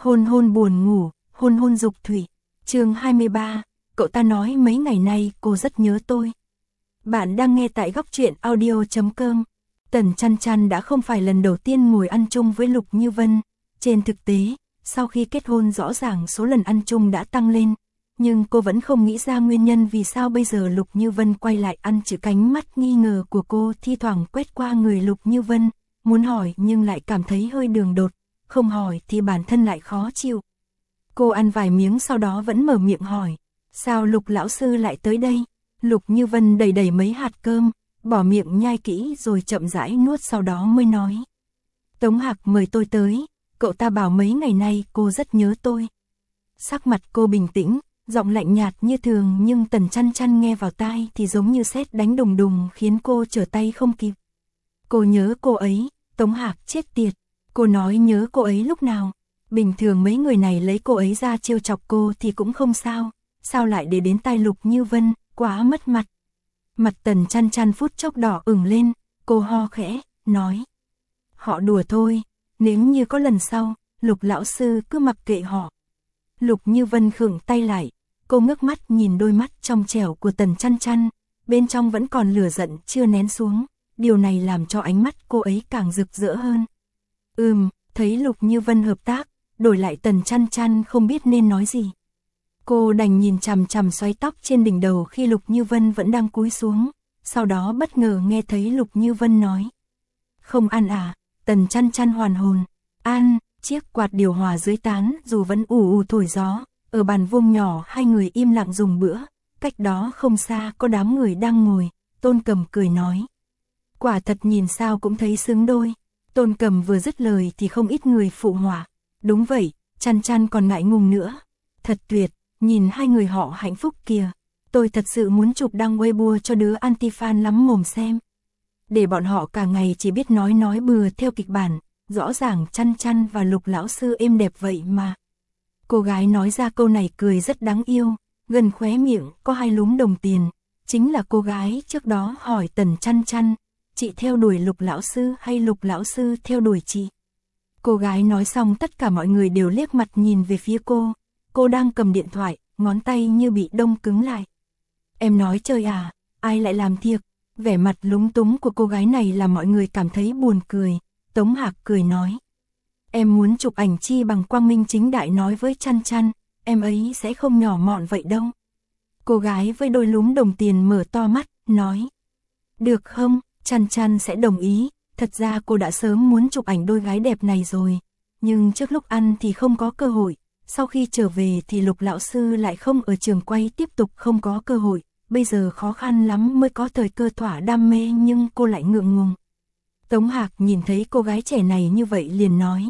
Hôn hôn buồn ngủ, hôn hôn dục thủy. Chương 23, cậu ta nói mấy ngày nay cô rất nhớ tôi. Bạn đang nghe tại góc truyện audio.com. Tần Chăn Chăn đã không phải lần đầu tiên ngồi ăn chung với Lục Như Vân. Trên thực tế, sau khi kết hôn rõ ràng số lần ăn chung đã tăng lên. Nhưng cô vẫn không nghĩ ra nguyên nhân vì sao bây giờ Lục Như Vân quay lại ăn, chữ cánh mắt nghi ngờ của cô thi thoảng quét qua người Lục Như Vân. Muốn hỏi nhưng lại cảm thấy hơi đường đột, không hỏi thì bản thân lại khó chịu. Cô ăn vài miếng sau đó vẫn mở miệng hỏi, sao Lục lão sư lại tới đây? Lục Như Vân đẩy đẩy mấy hạt cơm, bỏ miệng nhai kỹ rồi chậm rãi nuốt, sau đó mới nói. Tống Hạc mời tôi tới, cậu ta bảo mấy ngày nay cô rất nhớ tôi. Sắc mặt cô bình tĩnh, giọng lạnh nhạt như thường, nhưng Tần Chăn Chăn nghe vào tai thì giống như sét đánh đùng đùng, khiến cô trở tay không kịp. Cô nhớ cô ấy. Tống Hạc chết tiệt, cô nói nhớ cô ấy lúc nào? Bình thường mấy người này lấy cô ấy ra trêu chọc cô thì cũng không sao, sao lại để đến tai Lục Như Vân, quá mất mặt. Mặt Tần Chăn Chăn phút chốc đỏ ửng lên, cô ho khẽ, nói. Họ đùa thôi, nếu như có lần sau, Lục lão sư cứ mặc kệ họ. Lục Như Vân khựng tay lại, cô ngước mắt nhìn đôi mắt trong trẻo của Tần Chăn Chăn, bên trong vẫn còn lửa giận chưa nén xuống. Điều này làm cho ánh mắt cô ấy càng rực rỡ hơn. Thấy Lục Như Vân hợp tác, đổi lại Tần Chăn Chăn không biết nên nói gì. Cô đành nhìn chằm chằm xoáy tóc trên đỉnh đầu khi Lục Như Vân vẫn đang cúi xuống, sau đó bất ngờ nghe thấy Lục Như Vân nói. Không ăn à? Tần Chăn Chăn hoàn hồn. Ăn. Chiếc quạt điều hòa dưới tán dù vẫn ù ù thổi gió, ở bàn vuông nhỏ hai người im lặng dùng bữa, cách đó không xa có đám người đang ngồi, Tôn Cầm cười nói. Quả thật nhìn sao cũng thấy xứng đôi. Tôn Cầm vừa dứt lời thì không ít người phụ họa. Đúng vậy, Chăn Chăn còn ngại ngùng nữa. Thật tuyệt, nhìn hai người họ hạnh phúc kìa. Tôi thật sự muốn chụp đăng Weibo cho đứa anti-fan lắm mồm xem. Để bọn họ cả ngày chỉ biết nói bừa theo kịch bản. Rõ ràng Chăn Chăn và Lục lão sư êm đẹp vậy mà. Cô gái nói ra câu này cười rất đáng yêu, gần khóe miệng có hai lúm đồng tiền. Chính là cô gái trước đó hỏi Tần Chăn Chăn. Chị theo đuổi Lục lão sư hay Lục lão sư theo đuổi chị? Cô gái nói xong tất cả mọi người đều liếc mặt nhìn về phía cô. Cô đang cầm điện thoại, ngón tay như bị đông cứng lại. Em nói chơi à, ai lại làm thiệt? Vẻ mặt lúng túng của cô gái này làm mọi người cảm thấy buồn cười. Tống Hạc cười nói. Em muốn chụp ảnh chi bằng quang minh chính đại nói với Chăn Chăn, em ấy sẽ không nhỏ mọn vậy đâu. Cô gái với đôi lúm đồng tiền mở to mắt, nói. Được không? Chăn Chăn sẽ đồng ý, thật ra cô đã sớm muốn chụp ảnh đôi gái đẹp này rồi, nhưng trước lúc ăn thì không có cơ hội, sau khi trở về thì Lục lão sư lại không ở trường quay, tiếp tục không có cơ hội, bây giờ khó khăn lắm mới có thời cơ thỏa đam mê, nhưng cô lại ngượng ngùng. Tống Hạc nhìn thấy cô gái trẻ này như vậy liền nói.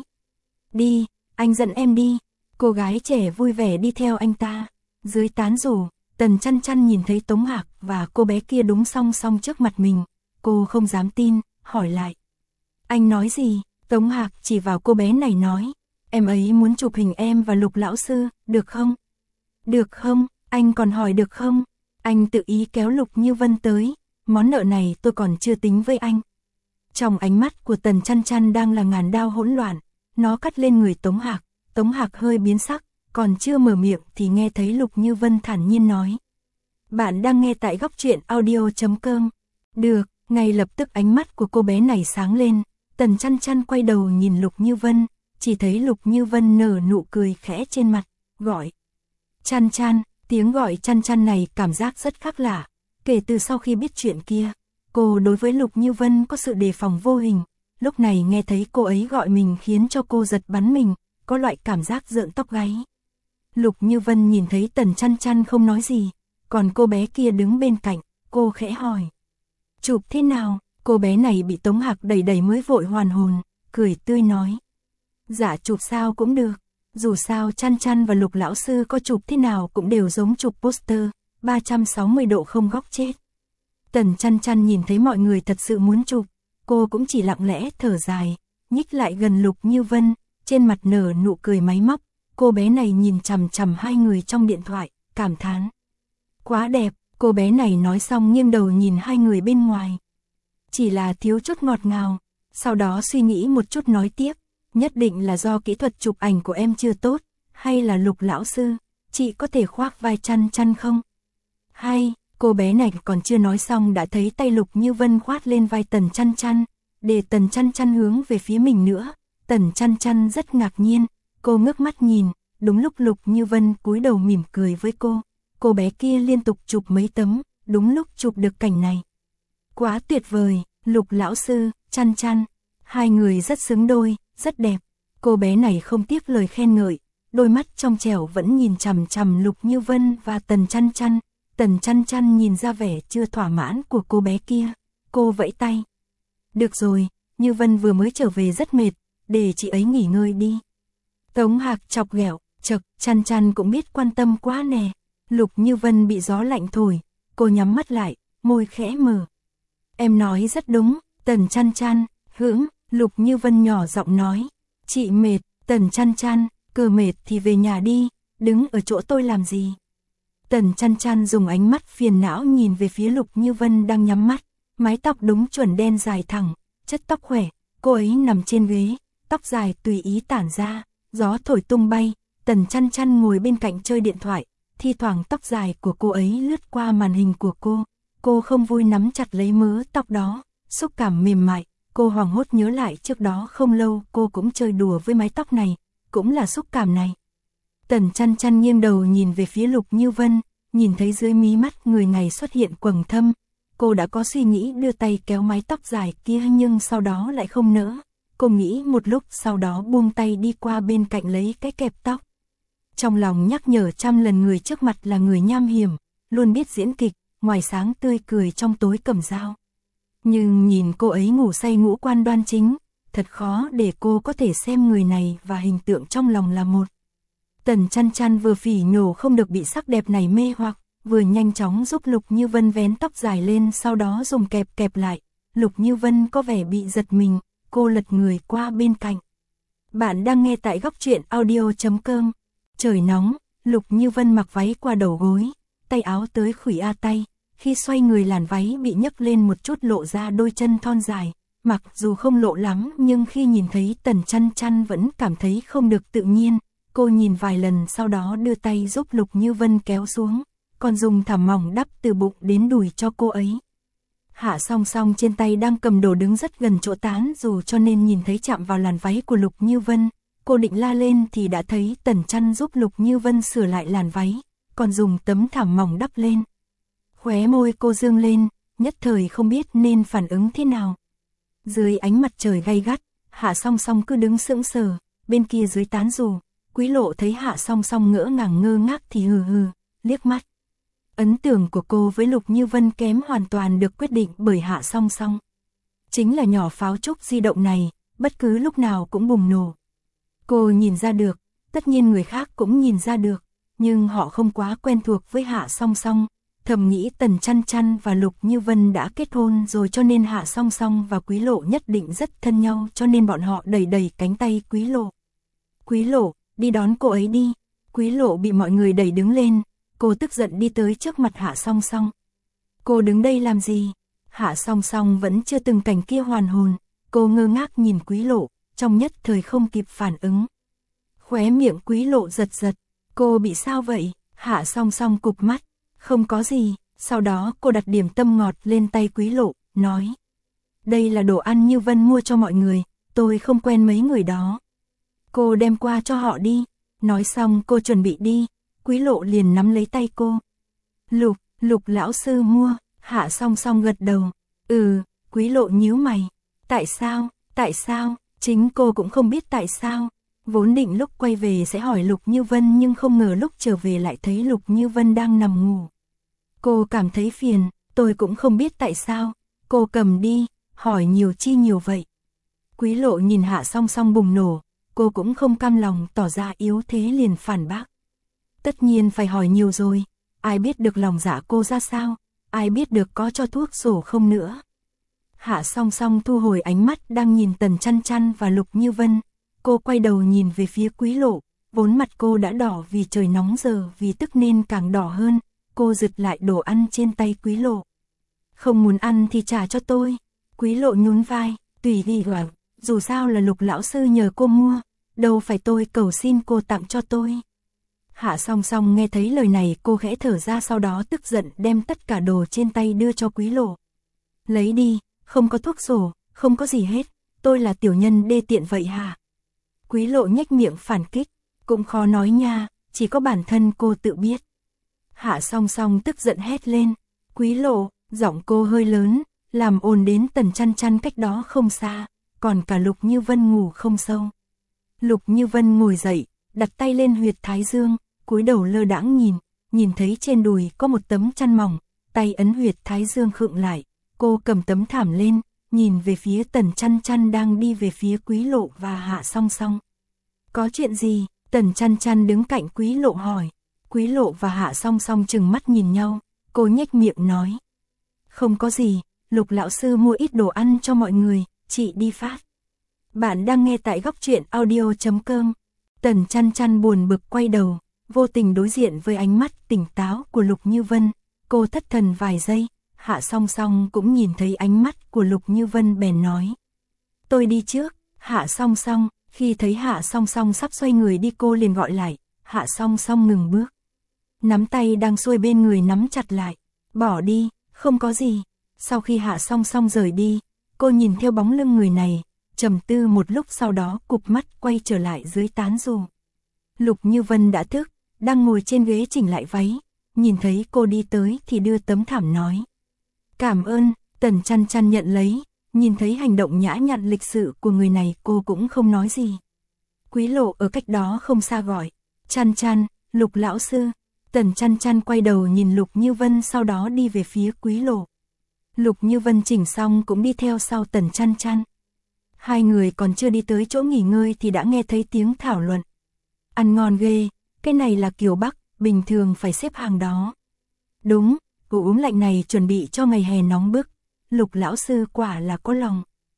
Đi, anh dẫn em đi. Cô gái trẻ vui vẻ đi theo anh ta. Dưới tán rủ, Tần Chăn Chăn nhìn thấy Tống Hạc và cô bé kia đúng song song trước mặt mình. Cô không dám tin, hỏi lại. Anh nói gì? Tống Hạc chỉ vào cô bé này nói. Em ấy muốn chụp hình em và Lục lão sư, được không? Được không? Anh còn hỏi được không? Anh tự ý kéo Lục Như Vân tới. Món nợ này tôi còn chưa tính với anh. Trong ánh mắt của Tần Chăn Chăn đang là ngàn đao hỗn loạn. Nó cắt lên người Tống Hạc. Tống Hạc hơi biến sắc, còn chưa mở miệng thì nghe thấy Lục Như Vân thản nhiên nói. Bạn đang nghe tại góc truyện audio.com. Được. Ngay lập tức ánh mắt của cô bé này sáng lên, Tần Chăn Chăn quay đầu nhìn Lục Như Vân, chỉ thấy Lục Như Vân nở nụ cười khẽ trên mặt, gọi. Chăn Chăn, tiếng gọi Chăn Chăn này cảm giác rất khác lạ, kể từ sau khi biết chuyện kia, cô đối với Lục Như Vân có sự đề phòng vô hình, lúc này nghe thấy cô ấy gọi mình khiến cho cô giật bắn mình, có loại cảm giác rợn tóc gáy. Lục Như Vân nhìn thấy Tần Chăn Chăn không nói gì, còn cô bé kia đứng bên cạnh, cô khẽ hỏi. Chụp thế nào? Cô bé này bị Tống Hạc đẩy đẩy mới vội hoàn hồn, cười tươi nói. Dạ chụp sao cũng được, dù sao Chăn Chăn và Lục lão sư có chụp thế nào cũng đều giống chụp poster, 360 độ không góc chết. Tần Chăn Chăn nhìn thấy mọi người thật sự muốn chụp, cô cũng chỉ lặng lẽ thở dài, nhích lại gần Lục Như Vân, trên mặt nở nụ cười máy móc, cô bé này nhìn chằm chằm hai người trong điện thoại, cảm thán. Quá đẹp. Cô bé này nói xong nghiêng đầu nhìn hai người bên ngoài. Chỉ là thiếu chút ngọt ngào, sau đó suy nghĩ một chút nói tiếp. Nhất định là do kỹ thuật chụp ảnh của em chưa tốt, hay là Lục lão sư, chị có thể khoác vai Chăn Chăn không? Hay, cô bé này còn chưa nói xong đã thấy tay Lục Như Vân khoát lên vai Tần Chăn Chăn, để Tần Chăn Chăn hướng về phía mình nữa. Tần Chăn Chăn rất ngạc nhiên, cô ngước mắt nhìn, đúng lúc Lục Như Vân cúi đầu mỉm cười với cô bé kia liên tục chụp mấy tấm, đúng lúc chụp được cảnh này. Quá tuyệt vời, Lục lão sư, Chăn Chăn, hai người rất xứng đôi, rất đẹp. Cô bé này không tiếc lời khen ngợi, đôi mắt trong trẻo vẫn nhìn chằm chằm Lục Như Vân và Tần Chăn Chăn. Tần Chăn Chăn nhìn ra vẻ chưa thỏa mãn của cô bé kia, cô vẫy tay. Được rồi, Như Vân vừa mới trở về rất mệt, để chị ấy nghỉ ngơi đi. Tống Hạc chọc ghẹo, chậc, Chăn Chăn cũng biết quan tâm quá nè. Lục Như Vân bị gió lạnh thổi, cô nhắm mắt lại, môi khẽ mở. Em nói rất đúng, Tần Chăn Chăn, Lục Như Vân nhỏ giọng nói. Chị mệt, Tần Chăn Chăn, cứ mệt thì về nhà đi, đứng ở chỗ tôi làm gì? Tần Chăn Chăn dùng ánh mắt phiền não nhìn về phía Lục Như Vân đang nhắm mắt, mái tóc đúng chuẩn đen dài thẳng, chất tóc khỏe, cô ấy nằm trên ghế, tóc dài tùy ý tản ra, gió thổi tung bay, Tần Chăn Chăn ngồi bên cạnh chơi điện thoại, thi thoảng tóc dài của cô ấy lướt qua màn hình của cô không vui nắm chặt lấy mớ tóc đó, xúc cảm mềm mại, cô hoảng hốt nhớ lại trước đó không lâu cô cũng chơi đùa với mái tóc này, cũng là xúc cảm này. Tần Chăn Chăn nghiêng đầu nhìn về phía Lục Như Vân, nhìn thấy dưới mí mắt người này xuất hiện quầng thâm, cô đã có suy nghĩ đưa tay kéo mái tóc dài kia nhưng sau đó lại không nỡ, cô nghĩ một lúc sau đó buông tay đi qua bên cạnh lấy cái kẹp tóc. Trong lòng nhắc nhở trăm lần người trước mặt là người nham hiểm, luôn biết diễn kịch, ngoài sáng tươi cười trong tối cầm dao. Nhưng nhìn cô ấy ngủ say ngũ quan đoan chính, thật khó để cô có thể xem người này và hình tượng trong lòng là một. Tần Chăn Chăn vừa phỉ nhổ không được bị sắc đẹp này mê hoặc, vừa nhanh chóng giúp Lục Như Vân vén tóc dài lên sau đó dùng kẹp kẹp lại. Lục Như Vân có vẻ bị giật mình, cô lật người qua bên cạnh. Bạn đang nghe tại góc truyện audio.com. Trời nóng, Lục Như Vân mặc váy qua đầu gối, tay áo tới khuỷu tay, khi xoay người làn váy bị nhấc lên một chút lộ ra đôi chân thon dài, mặc dù không lộ lắm nhưng khi nhìn thấy Tần Chăn Chăn vẫn cảm thấy không được tự nhiên, cô nhìn vài lần sau đó đưa tay giúp Lục Như Vân kéo xuống, còn dùng thảm mỏng đắp từ bụng đến đùi cho cô ấy. Hạ Song Song trên tay đang cầm đồ đứng rất gần chỗ tán dù cho nên nhìn thấy chạm vào làn váy của Lục Như Vân. Cô định la lên thì đã thấy Tần Chăn giúp Lục Như Vân sửa lại làn váy, còn dùng tấm thảm mỏng đắp lên. Khóe môi cô dương lên, nhất thời không biết nên phản ứng thế nào. Dưới ánh mặt trời gay gắt, Hạ Song Song cứ đứng sững sờ, bên kia dưới tán dù, Quý Lộ thấy Hạ Song Song ngỡ ngàng ngơ ngác thì hừ, liếc mắt. Ấn tượng của cô với Lục Như Vân kém hoàn toàn được quyết định bởi Hạ Song Song. Chính là nhỏ pháo trúc di động này, bất cứ lúc nào cũng bùng nổ. Cô nhìn ra được, tất nhiên người khác cũng nhìn ra được, nhưng họ không quá quen thuộc với Hạ Song Song, thầm nghĩ Tần Chăn Chăn và Lục Như Vân đã kết hôn rồi cho nên Hạ Song Song và Quý Lộ nhất định rất thân nhau cho nên bọn họ đẩy đẩy cánh tay Quý Lộ. Quý Lộ, đi đón cô ấy đi. Quý Lộ bị mọi người đẩy đứng lên, cô tức giận đi tới trước mặt Hạ Song Song. Cô đứng đây làm gì? Hạ Song Song vẫn chưa từng cảnh kia hoàn hồn, cô ngơ ngác nhìn Quý Lộ, trong nhất thời không kịp phản ứng. Khóe miệng Quý Lộ giật giật, cô bị sao vậy? Hạ Song Song cụp mắt, không có gì, sau đó cô đặt điểm tâm ngọt lên tay Quý Lộ, nói. Đây là đồ ăn Như Vân mua cho mọi người, tôi không quen mấy người đó. Cô đem qua cho họ đi, nói xong cô chuẩn bị đi, Quý Lộ liền nắm lấy tay cô. Lục lão sư mua, Hạ Song Song gật đầu, Quý Lộ nhíu mày, tại sao, chính cô cũng không biết tại sao. Vốn định lúc quay về sẽ hỏi Lục Như Vân nhưng không ngờ lúc trở về lại thấy Lục Như Vân đang nằm ngủ. Cô cảm thấy phiền, tôi cũng không biết tại sao, cô cầm đi, hỏi nhiều chi nhiều vậy. Quý Lộ nhìn Hạ Song Song bùng nổ, cô cũng không cam lòng tỏ ra yếu thế liền phản bác. Tất nhiên phải hỏi nhiều rồi, ai biết được lòng dạ cô ra sao, ai biết được có cho thuốc sổ không nữa. Hạ Song Song thu hồi ánh mắt đang nhìn Tần Chăn Chăn và Lục Như Vân. Cô quay đầu nhìn về phía Quý Lộ, vốn mặt cô đã đỏ vì trời nóng giờ vì tức nên càng đỏ hơn, cô giật lại đồ ăn trên tay Quý Lộ. Không muốn ăn thì trả cho tôi. Quý Lộ nhún vai, tùy đi vào, dù sao là Lục lão sư nhờ cô mua, đâu phải tôi cầu xin cô tặng cho tôi. Hạ Song Song nghe thấy lời này cô khẽ thở ra, sau đó tức giận đem tất cả đồ trên tay đưa cho Quý Lộ. Lấy đi, không có thuốc sổ, không có gì hết, tôi là tiểu nhân đê tiện vậy hả? Quý Lộ nhếch miệng phản kích, cũng khó nói nha, chỉ có bản thân cô tự biết. Hạ Song Song tức giận hét lên, Quý Lộ, giọng cô hơi lớn, làm ồn đến Tần Chăn Chăn cách đó không xa, còn cả Lục Như Vân ngủ không sâu. Lục Như Vân ngồi dậy, đặt tay lên huyệt thái dương, cúi đầu lơ đãng nhìn thấy trên đùi có một tấm chăn mỏng, tay ấn huyệt thái dương khựng lại, cô cầm tấm thảm lên, nhìn về phía Tần Chăn Chăn đang đi về phía Quý Lộ và Hạ Song Song. Có chuyện gì? Tần Chăn Chăn đứng cạnh Quý Lộ hỏi. Quý Lộ và Hạ Song Song chừng mắt nhìn nhau, cô nhếch miệng nói. Không có gì, Lục lão sư mua ít đồ ăn cho mọi người, chị đi phát. Bạn đang nghe tại góc truyện audio.com. Tần Chăn Chăn buồn bực quay đầu, vô tình đối diện với ánh mắt tỉnh táo của Lục Như Vân, cô thất thần vài giây, Hạ Song Song cũng nhìn thấy ánh mắt của Lục Như Vân bèn nói. Tôi đi trước. Hạ Song Song, khi thấy Hạ Song Song sắp xoay người đi cô liền gọi lại, Hạ Song Song ngừng bước. Nắm tay đang xuôi bên người nắm chặt lại, bỏ đi, không có gì. Sau khi Hạ Song Song rời đi, cô nhìn theo bóng lưng người này, trầm tư một lúc sau đó cụp mắt quay trở lại dưới tán dù. Lục Như Vân đã thức, đang ngồi trên ghế chỉnh lại váy, nhìn thấy cô đi tới thì đưa tấm thảm nói. Cảm ơn. Tần Chăn Chăn nhận lấy, nhìn thấy hành động nhã nhặn lịch sự của người này cô cũng không nói gì. Quý Lộ ở cách đó không xa gọi, Chăn Chăn, Lục lão sư. Tần Chăn Chăn quay đầu nhìn Lục Như Vân sau đó đi về phía Quý Lộ. Lục Như Vân chỉnh xong cũng đi theo sau Tần Chăn Chăn. Hai người còn chưa đi tới chỗ nghỉ ngơi thì đã nghe thấy tiếng thảo luận. Ăn ngon ghê, cái này là kiểu Bắc, bình thường phải xếp hàng đó. Đúng, đồ uống lạnh này chuẩn bị cho ngày hè nóng bức. Lục lão sư quả là có lòng.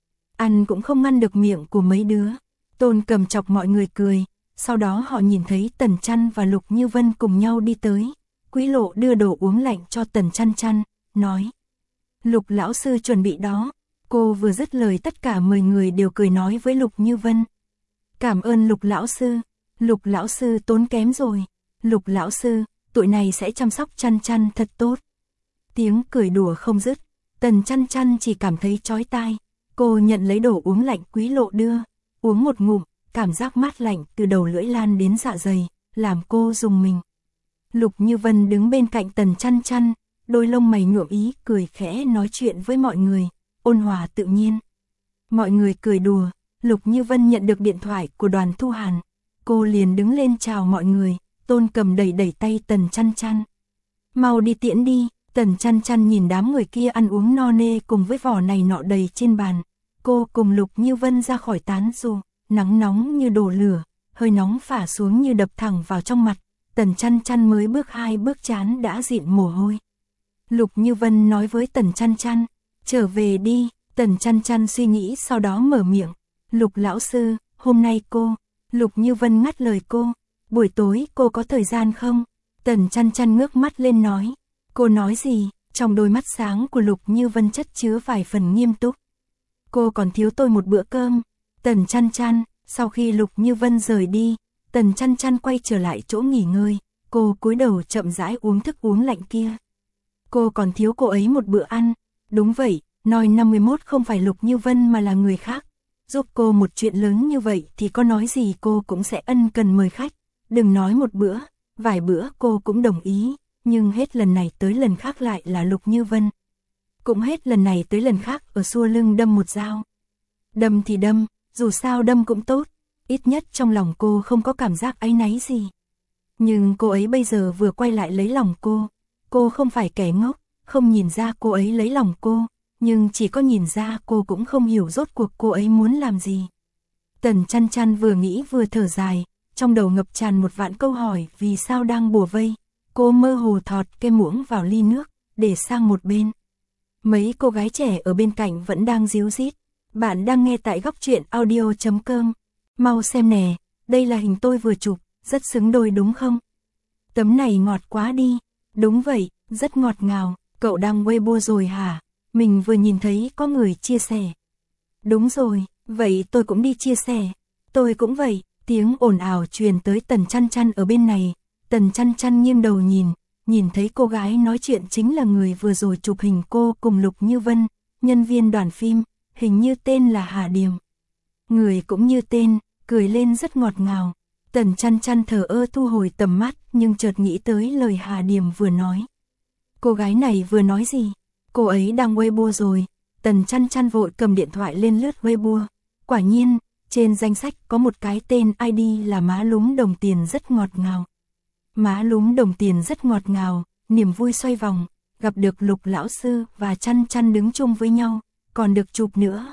Ăn cũng không ngăn được miệng của mấy đứa. Tôn Cầm chọc mọi người cười, sau đó họ nhìn thấy Tần Chăn và Lục Như Vân cùng nhau đi tới. Quý Lộ đưa đồ uống lạnh cho Tần Chăn Chăn, nói. Lục lão sư chuẩn bị đó. Cô vừa dứt lời tất cả 10 người đều cười nói với Lục Như Vân. Cảm ơn Lục lão sư. Lục lão sư tốn kém rồi. Lục lão sư, tụi này sẽ chăm sóc Chăn Chăn thật tốt. Tiếng cười đùa không dứt. Tần Chăn Chăn chỉ cảm thấy chói tai. Cô nhận lấy đồ uống lạnh Quý Lộ đưa, uống một ngụm, cảm giác mát lạnh từ đầu lưỡi lan đến dạ dày, làm cô rùng mình. Lục Như Vân đứng bên cạnh Tần Chăn Chăn, đôi lông mày nhuộm ý cười khẽ nói chuyện với mọi người, ôn hòa tự nhiên. Mọi người cười đùa, Lục Như Vân nhận được điện thoại của Đoàn Thu Hàn, cô liền đứng lên chào mọi người. Tôn Cầm đẩy tay Tần Chăn Chăn. Mau đi tiễn đi. Tần Chăn Chăn nhìn đám người kia ăn uống no nê cùng với vỏ này nọ đầy trên bàn. Cô cùng Lục Như Vân ra khỏi tán dù, nắng nóng như đổ lửa, hơi nóng phả xuống như đập thẳng vào trong mặt. Tần Chăn Chăn mới bước 2 bước trán đã dịn mồ hôi. Lục Như Vân nói với Tần Chăn Chăn, trở về đi. Tần Chăn Chăn suy nghĩ sau đó mở miệng. Lục lão sư, hôm nay cô. Lục Như Vân ngắt lời cô. Buổi tối cô có thời gian không? Tần Chăn Chăn ngước mắt lên nói. Cô nói gì? Trong đôi mắt sáng của Lục Như Vân chất chứa vài phần nghiêm túc. Cô còn thiếu tôi một bữa cơm. Tần Chăn Chăn, sau khi Lục Như Vân rời đi, Tần Chăn Chăn quay trở lại chỗ nghỉ ngơi, cô cúi đầu chậm rãi uống thức uống lạnh kia. Cô còn thiếu cô ấy một bữa ăn. Đúng vậy, nói 51 không phải Lục Như Vân mà là người khác. Giúp cô một chuyện lớn như vậy thì có nói gì cô cũng sẽ ân cần mời khách. Đừng nói một bữa, vài bữa cô cũng đồng ý. Nhưng hết lần này tới lần khác lại là Lục Như Vân. Cũng hết lần này tới lần khác ở xua lưng đâm một dao. Đâm thì đâm, dù sao đâm cũng tốt. Ít nhất trong lòng cô không có cảm giác áy náy gì. Nhưng cô ấy bây giờ vừa quay lại lấy lòng cô. Cô không phải kẻ ngốc, không nhìn ra cô ấy lấy lòng cô. Nhưng chỉ có nhìn ra cô cũng không hiểu rốt cuộc cô ấy muốn làm gì. Tần Chăn Chăn vừa nghĩ vừa thở dài. Trong đầu ngập tràn một vạn câu hỏi vì sao đang bủa vây. Cô mơ hồ thọt cái muỗng vào ly nước, để sang một bên. Mấy cô gái trẻ ở bên cạnh vẫn đang díu dít. Bạn đang nghe tại góc truyện audio.com. Mau xem nè, đây là hình tôi vừa chụp, rất xứng đôi đúng không? Tấm này ngọt quá đi. Đúng vậy, rất ngọt ngào. Cậu đăng Weibo rồi hả? Mình vừa nhìn thấy có người chia sẻ. Đúng rồi, Vậy tôi cũng đi chia sẻ. Tôi cũng vậy. Tiếng ồn ào truyền tới Tần Chăn Chăn ở bên này. Tần Chăn Chăn nghiêng đầu nhìn thấy cô gái nói chuyện chính là người vừa rồi chụp hình cô cùng Lục Như Vân, nhân viên đoàn phim, hình như tên là Hà Điềm. Người cũng như tên, cười lên rất ngọt ngào. Tần Chăn Chăn thờ ơ thu hồi tầm mắt, nhưng chợt nghĩ tới lời Hà Điềm vừa nói. Cô gái này vừa nói gì? Cô ấy đang Weibo rồi. Tần Chăn Chăn vội cầm điện thoại lên lướt Weibo. Quả nhiên, trên danh sách có một cái tên ID là Má Lúm Đồng Tiền rất ngọt ngào. Má Lúm Đồng Tiền rất ngọt ngào, niềm vui xoay vòng, gặp được Lục lão sư và Chăn Chăn đứng chung với nhau, còn được chụp nữa.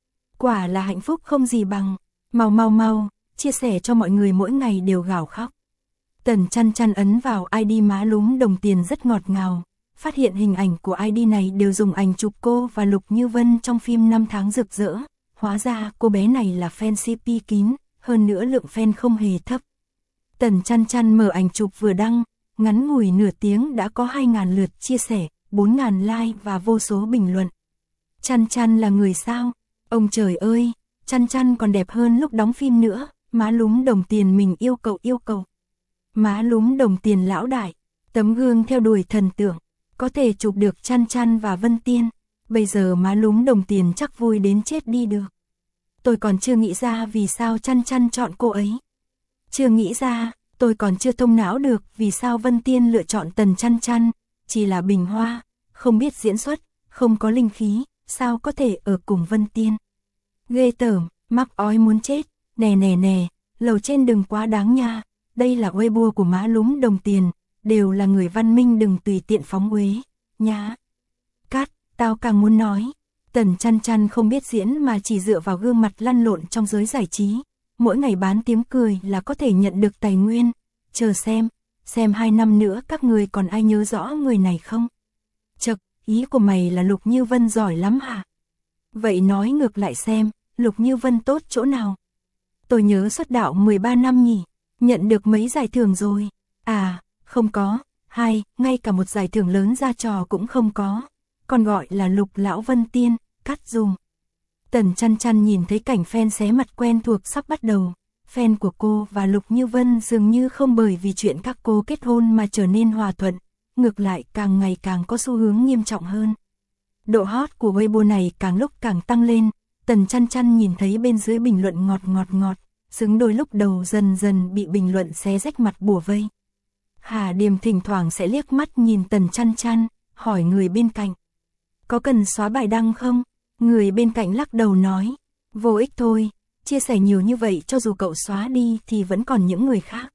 Quả là hạnh phúc không gì bằng. Mau, chia sẻ cho mọi người, mỗi ngày đều gào khóc. Tần Chăn Chăn ấn vào ID Má Lúm Đồng Tiền rất ngọt ngào, phát hiện hình ảnh của ID này đều dùng ảnh chụp cô và Lục Như Vân trong phim Năm Tháng Rực Rỡ. Hóa ra cô bé này là fan CP kín, hơn nữa lượng fan không hề thấp. Tần Chăn Chăn mở ảnh chụp vừa đăng, ngắn ngủi nửa tiếng đã có 2.000 lượt chia sẻ, 4.000 like và vô số bình luận. Chăn Chăn là người sao? Ông trời ơi, Chăn Chăn còn đẹp hơn lúc đóng phim nữa. Má Lúm Đồng Tiền mình yêu cầu. Má Lúm Đồng Tiền lão đại, tấm gương theo đuổi thần tượng, có thể chụp được Chăn Chăn và Vân Tiên. Bây giờ Má Lúm Đồng Tiền chắc vui đến chết đi được. Tôi còn chưa nghĩ ra vì sao Chăn Chăn chọn cô ấy. Chưa nghĩ ra, tôi còn chưa thông não được vì sao Vân Tiên lựa chọn Tần Chăn Chăn. Chỉ là bình hoa, không biết diễn xuất, không có linh khí, sao có thể ở cùng Vân Tiên. Ghê tởm, mắc ói muốn chết. Nè, lầu trên đừng quá đáng nha. Đây là Weibo của Má Lúm Đồng Tiền, đều là người văn minh, đừng tùy tiện phóng uế nhá. Cắt, tao càng muốn nói. Tần Chăn Chăn không biết diễn mà chỉ dựa vào gương mặt lăn lộn trong giới giải trí, mỗi ngày bán tiếng cười là có thể nhận được tài nguyên. Chờ xem 2 năm nữa các người còn ai nhớ rõ người này không? Chậc, ý của mày là Lục Như Vân giỏi lắm hả? Vậy nói ngược lại xem, Lục Như Vân tốt chỗ nào? Tôi nhớ xuất đạo 13 năm nhỉ, nhận được mấy giải thưởng rồi. À, không có, ngay cả một giải thưởng lớn ra trò cũng không có. Còn gọi là Lục lão Vân Tiên, cắt dùm. Tần Chăn Chăn nhìn thấy cảnh fan xé mặt quen thuộc sắp bắt đầu. Fan của cô và Lục Như Vân dường như không bởi vì chuyện các cô kết hôn mà trở nên hòa thuận, ngược lại càng ngày càng có xu hướng nghiêm trọng hơn. Độ hot của Weibo này càng lúc càng tăng lên. Tần Chăn Chăn nhìn thấy bên dưới bình luận ngọt, xứng đôi lúc đầu dần bị bình luận xé rách mặt bủa vây. Hà Điềm thỉnh thoảng sẽ liếc mắt nhìn Tần Chăn Chăn, hỏi người bên cạnh. Có cần xóa bài đăng không? Người bên cạnh lắc đầu nói, vô ích thôi, chia sẻ nhiều như vậy cho dù cậu xóa đi thì vẫn còn những người khác.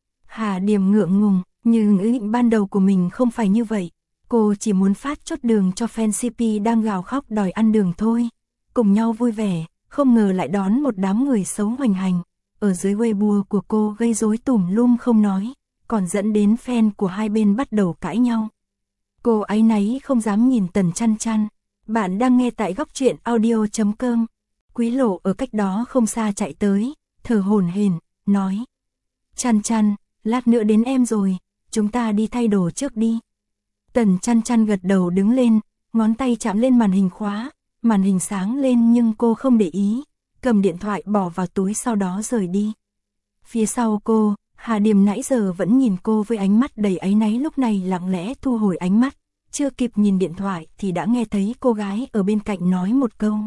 Hà Điềm ngượng ngùng, nhưng ý định ban đầu của mình không phải như vậy. Cô chỉ muốn phát chốt đường cho fan CP đang gào khóc đòi ăn đường thôi. Cùng nhau vui vẻ, không ngờ lại đón một đám người xấu hoành hành. Ở dưới Weibo của cô gây rối tùm lum không nói, còn dẫn đến fan của hai bên bắt đầu cãi nhau. Cô áy náy không dám nhìn Tần Chăn Chăn. Bạn đang nghe tại góc truyện audio.com. Quý Lộ ở cách đó không xa chạy tới, thở hổn hển, nói. Chăn Chăn, lát nữa đến em rồi, chúng ta đi thay đồ trước đi. Tần Chăn Chăn gật đầu đứng lên, ngón tay chạm lên màn hình khóa, màn hình sáng lên nhưng cô không để ý, cầm điện thoại bỏ vào túi sau đó rời đi. Phía sau cô, Hà Điềm nãy giờ vẫn nhìn cô với ánh mắt đầy áy náy lúc này lặng lẽ thu hồi ánh mắt, chưa kịp nhìn điện thoại thì đã nghe thấy cô gái ở bên cạnh nói một câu.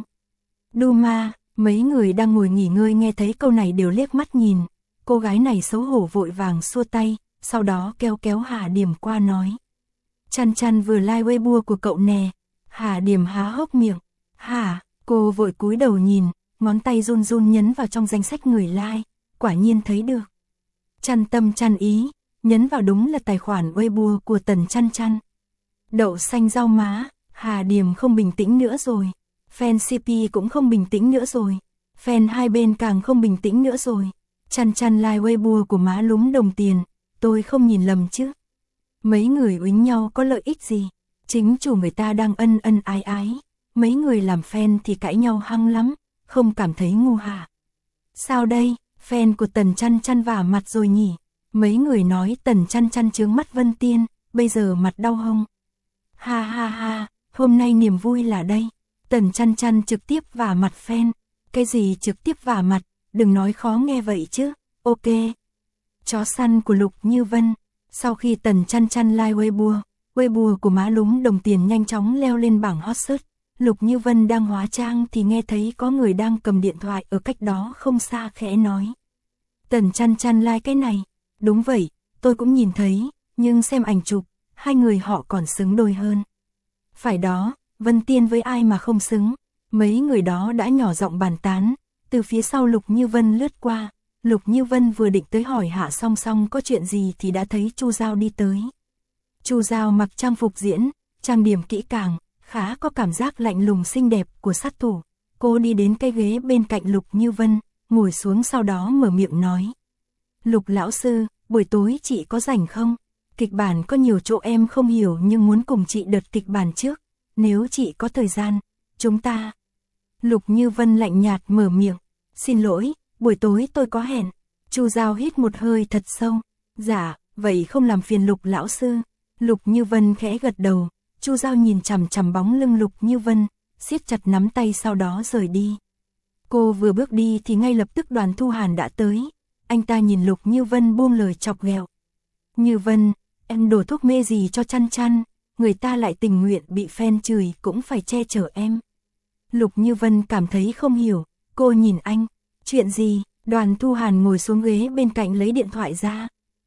Đu ma, mấy người đang ngồi nghỉ ngơi nghe thấy câu này đều liếc mắt nhìn, cô gái này xấu hổ vội vàng xua tay, sau đó kéo Hà Điềm qua nói. Chăn Chăn vừa like Weibo của cậu nè. Hà Điềm há hốc miệng. Hả? Cô vội cúi đầu nhìn, ngón tay run nhấn vào trong danh sách người like, quả nhiên thấy được. Chăn tâm chăn ý, nhấn vào đúng là tài khoản Weibo của Tần Chăn Chăn. Đậu xanh rau má, Hà Điềm không bình tĩnh nữa rồi. Fan CP cũng không bình tĩnh nữa rồi. Fan hai bên càng không bình tĩnh nữa rồi. Chăn Chăn like Weibo của Má Lúm Đồng Tiền, tôi không nhìn lầm chứ. Mấy người uýnh nhau có lợi ích gì? Chính chủ người ta đang ân ái. Mấy người làm fan thì cãi nhau hăng lắm, không cảm thấy ngu hả? Sao đây, fan của Tần Chăn Chăn vả mặt rồi nhỉ? Mấy người nói Tần Chăn Chăn chướng mắt Vân Tiên, bây giờ mặt đau hông? Ha, hôm nay niềm vui là đây. Tần Chăn Chăn trực tiếp vả mặt fan. Cái gì trực tiếp vả mặt, đừng nói khó nghe vậy chứ, ok. Chó săn của Lục Như Vân. Sau khi Tần Chăn Chăn like Weibo của má lúm đồng tiền nhanh chóng leo lên bảng hot search. Lục Như Vân đang hóa trang thì nghe thấy có người đang cầm điện thoại ở cách đó không xa khẽ nói. Tần Chăn Chăn like cái này. Đúng vậy, tôi cũng nhìn thấy, nhưng xem ảnh chụp, hai người họ còn xứng đôi hơn. Phải đó, Vân Tiên với ai mà không xứng. Mấy người đó đã nhỏ giọng bàn tán, từ phía sau Lục Như Vân lướt qua. Lục Như Vân vừa định tới hỏi Hạ Song Song có chuyện gì thì đã thấy Chu Giao đi tới. Chu Giao mặc trang phục diễn, trang điểm kỹ càng, khá có cảm giác lạnh lùng xinh đẹp của sát thủ. Cô đi đến cái ghế bên cạnh Lục Như Vân, ngồi xuống sau đó mở miệng nói. Lục lão sư, buổi tối chị có rảnh không? Kịch bản có nhiều chỗ em không hiểu nhưng muốn cùng chị đợt kịch bản trước. Nếu chị có thời gian, chúng ta... Lục Như Vân lạnh nhạt mở miệng. Xin lỗi, buổi tối tôi có hẹn. Chu Giao hít một hơi thật sâu. Dạ, vậy không làm phiền Lục lão sư. Lục Như Vân khẽ gật đầu. Chu Giao nhìn chằm chằm bóng lưng Lục Như Vân, siết chặt nắm tay sau đó rời đi. Cô vừa bước đi thì ngay lập tức Đoàn Thu Hàn đã tới. Anh ta nhìn Lục Như Vân buông lời chọc ghẹo. Như Vân, em đổ thuốc mê gì cho Chăn Chăn, người ta lại tình nguyện bị fan chửi cũng phải che chở em. Lục Như Vân cảm thấy không hiểu, cô nhìn anh, chuyện gì? Đoàn Thu Hàn ngồi xuống ghế bên cạnh lấy điện thoại ra.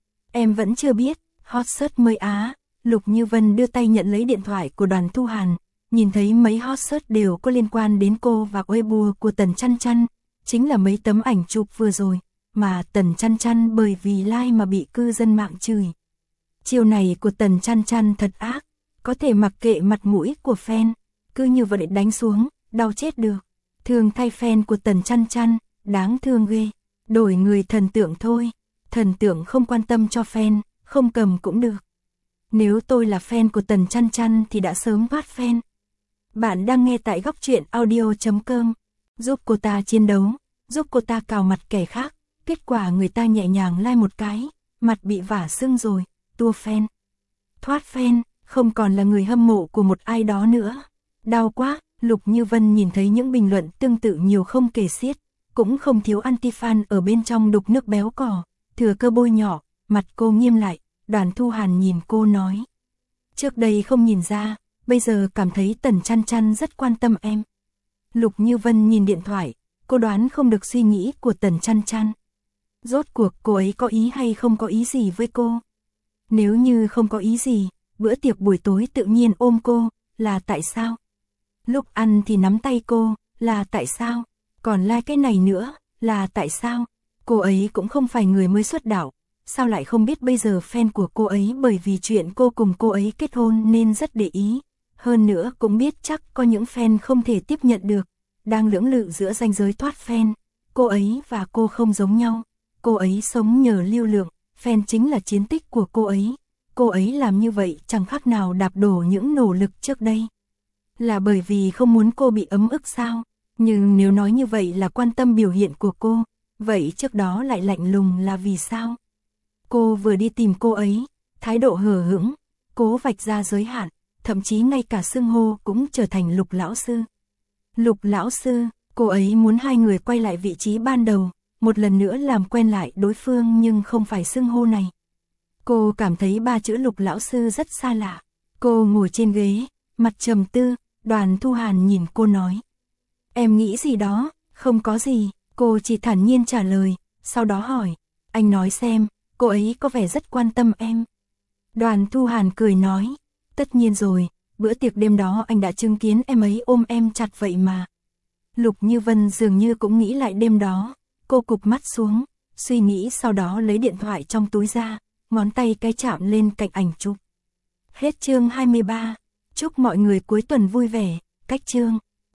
Em vẫn chưa biết, hot search mới á. Lục Như Vân đưa tay nhận lấy điện thoại của Đoàn Thu Hàn, nhìn thấy mấy hot search đều có liên quan đến cô và Weibo của Tần Chăn Chăn, chính là mấy tấm ảnh chụp vừa rồi, mà Tần Chăn Chăn bởi vì like mà bị cư dân mạng chửi. Chiêu này của Tần Chăn Chăn thật ác, có thể mặc kệ mặt mũi của fan, cứ như vậy đánh xuống, đau chết được. Thương thay fan của Tần Chăn Chăn, đáng thương ghê. Đổi người thần tượng thôi, thần tượng không quan tâm cho fan, không cầm cũng được. Nếu tôi là fan của Tần Chăn Chăn thì đã sớm thoát fan. Bạn đang nghe tại góc truyện audio.com. Giúp cô ta chiến đấu, giúp cô ta cào mặt kẻ khác. Kết quả người ta nhẹ nhàng like một cái, mặt bị vả sưng rồi, tua fan. Thoát fan, không còn là người hâm mộ của một ai đó nữa. Đau quá, Lục Như Vân nhìn thấy những bình luận tương tự nhiều không kể xiết, cũng không thiếu anti-fan ở bên trong đục nước béo cò, thừa cơ bôi nhỏ, mặt cô nghiêm lại. Đoàn Thu Hàn nhìn cô nói. Trước đây không nhìn ra, bây giờ cảm thấy Tần Chăn Chăn rất quan tâm em. Lục Như Vân nhìn điện thoại, cô đoán không được suy nghĩ của Tần Chăn Chăn. Rốt cuộc cô ấy có ý hay không có ý gì với cô? Nếu như không có ý gì, bữa tiệc buổi tối tự nhiên ôm cô, là tại sao? Lúc ăn thì nắm tay cô, là tại sao? Còn like cái này nữa, là tại sao? Cô ấy cũng không phải người mới xuất đạo. Sao lại không biết bây giờ fan của cô ấy bởi vì chuyện cô cùng cô ấy kết hôn nên rất để ý. Hơn nữa cũng biết chắc có những fan không thể tiếp nhận được. Đang lưỡng lự giữa ranh giới thoát fan. Cô ấy và cô không giống nhau. Cô ấy sống nhờ lưu lượng. Fan chính là chiến tích của cô ấy. Cô ấy làm như vậy chẳng khác nào đạp đổ những nỗ lực trước đây. Là bởi vì không muốn cô bị ấm ức sao? Nhưng nếu nói như vậy là quan tâm biểu hiện của cô, vậy trước đó lại lạnh lùng là vì sao? Cô vừa đi tìm cô ấy, thái độ hờ hững, cố vạch ra giới hạn, thậm chí ngay cả xưng hô cũng trở thành Lục lão sư. Lục lão sư, cô ấy muốn hai người quay lại vị trí ban đầu, một lần nữa làm quen lại đối phương nhưng không phải xưng hô này. Cô cảm thấy ba chữ Lục lão sư rất xa lạ. Cô ngồi trên ghế, mặt trầm tư, Đoàn Thu Hàn nhìn cô nói. Em nghĩ gì đó, không có gì, cô chỉ thản nhiên trả lời, sau đó hỏi, anh nói xem. Cô ấy có vẻ rất quan tâm em. Đoàn Thu Hàn cười nói, tất nhiên rồi, bữa tiệc đêm đó anh đã chứng kiến em ấy ôm em chặt vậy mà. Lục Như Vân dường như cũng nghĩ lại đêm đó, cô cụp mắt xuống, suy nghĩ sau đó lấy điện thoại trong túi ra, ngón tay cái chạm lên cạnh ảnh chụp. Hết chương 23, chúc mọi người cuối tuần vui vẻ, cách chương.